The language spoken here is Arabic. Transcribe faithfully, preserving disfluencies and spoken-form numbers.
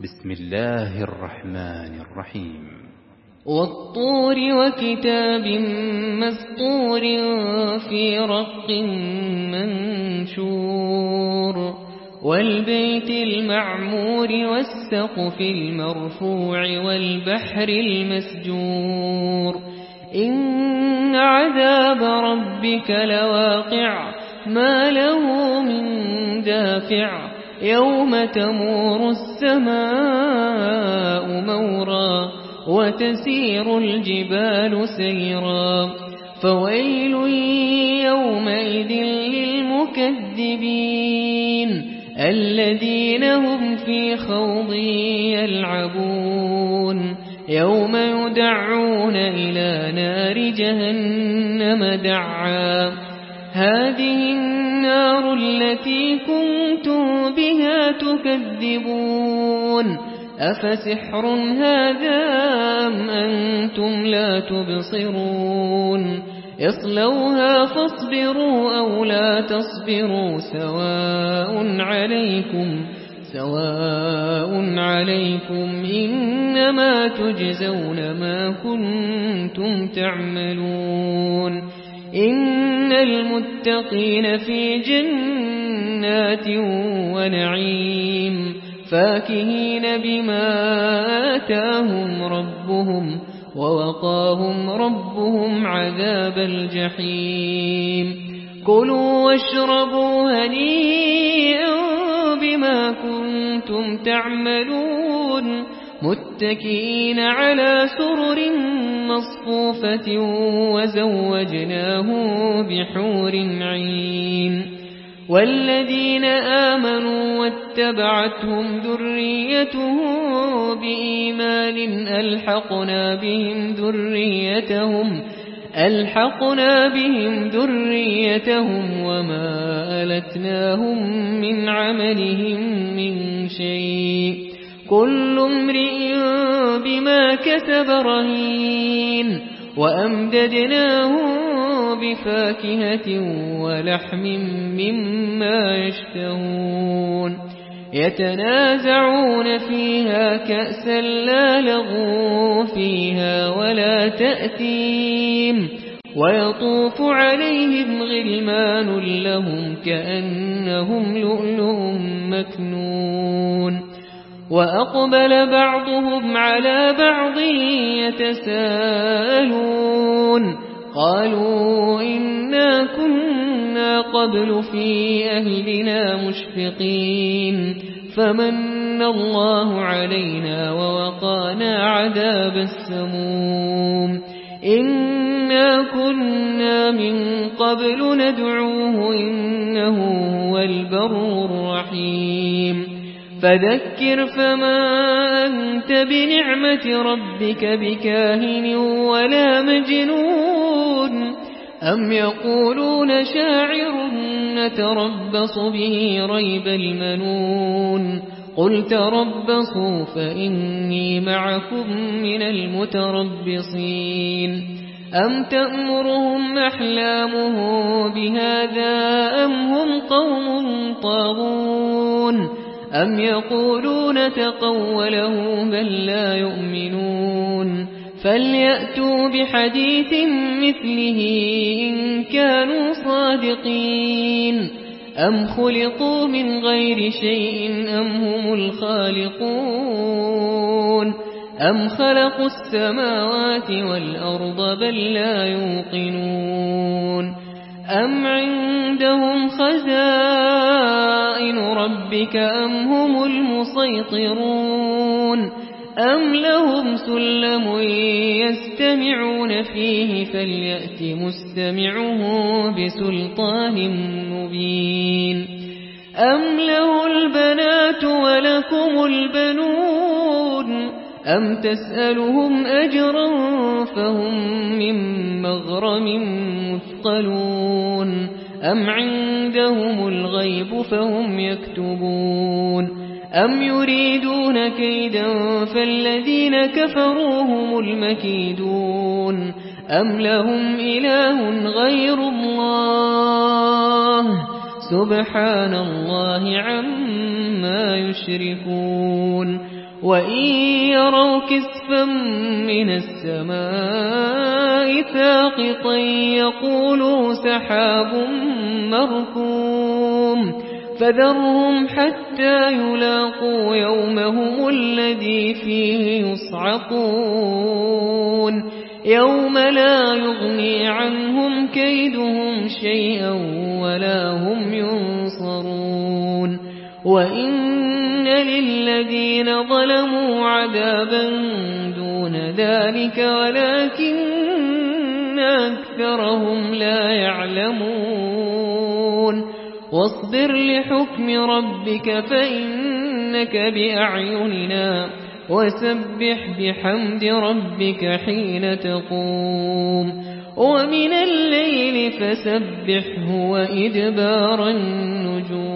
بسم الله الرحمن الرحيم والطور وكتاب مسطور في رق منشور والبيت المعمور والسقف المرفوع والبحر المسجور إن عذاب ربك لواقع ما له من دافع يوم تمور السماء مورا وتسير الجبال سيرا فويل يومئذ للمكذبين الذين هم في خوض يلعبون يوم يدعون إلى نار جهنم دعا هذه النار التي كنتم بها تكذبون أفسحر هذا أم أنتم لا تبصرون اصلوها فاصبروا أو لا تصبروا سواء عليكم سواء عليكم إنما تجزون ما كنتم تعملون إن المتقين في جنات ونعيم فاكهين بما آتاهم ربهم ووقاهم ربهم عذاب الجحيم كلوا واشربوا هنيئا بما كنتم تعملون متكئين على سرر مصفوفة وزوجناهم بحور عين والذين آمنوا واتبعتهم ذريتهم بإيمان ألحقنا بهم ذريتهم ألحقنا بهم ذريتهم وما ألتناهم من عملهم من شيء كل امرئ بما كسب رهين وأمددناهم بفاكهة ولحم مما يشتهون يتنازعون فيها كأسا لا لغو فيها ولا تأثيم ويطوف عليهم غلمان لهم كأنهم لؤلؤ مكنون وأقبل بعضهم على بعض يتساءلون قالوا إنا كنا قبل في أهلنا مشفقين فمن الله علينا ووقانا عذاب السموم إنا كنا من قبل ندعوه إنه هو البر الرحيم فذكر فما أنت بنعمة ربك بكاهن ولا مجنون أم يقولون شاعر نتربص به ريب المنون قل تربصوا فإني معكم من المتربصين أم تأمرهم أحلامه بهذا أم هم قوم طاغون أم يقولون تقوله بل لا يؤمنون فليأتوا بحديث مثله إن كانوا صادقين أم خلقوا من غير شيء أم هم الخالقون أم خلقوا السماوات والأرض بل لا يوقنون أم عندهم خزائن ربك أم هم المسيطرون أم لهم سلم يستمعون فيه فليأت مستمعه بسلطان مبين أم له البنات ولكم البنون أم تسألهم أجرا فهم من مغرم مثقلون أم عندهم الغيب فهم يكتبون أم يريدون كيدا فالذين كفروا هم المكيدون أم لهم إله غير الله سبحان الله عما يشركون وإن يروا كسفا من السماء ثاقطا يقولوا سحاب مركوم فذرهم حتى يلاقوا يومهم الذي فيه يصعقون يوم لا يغني عنهم كيدهم شيئا ولا هم ينصرون وإن للذين ظلموا عذابا دون ذلك ولكن أكثرهم لا يعلمون واصبر لحكم ربك فإنك بأعيننا وسبح بحمد ربك حين تقوم ومن الليل فسبحه وإدبار النجوم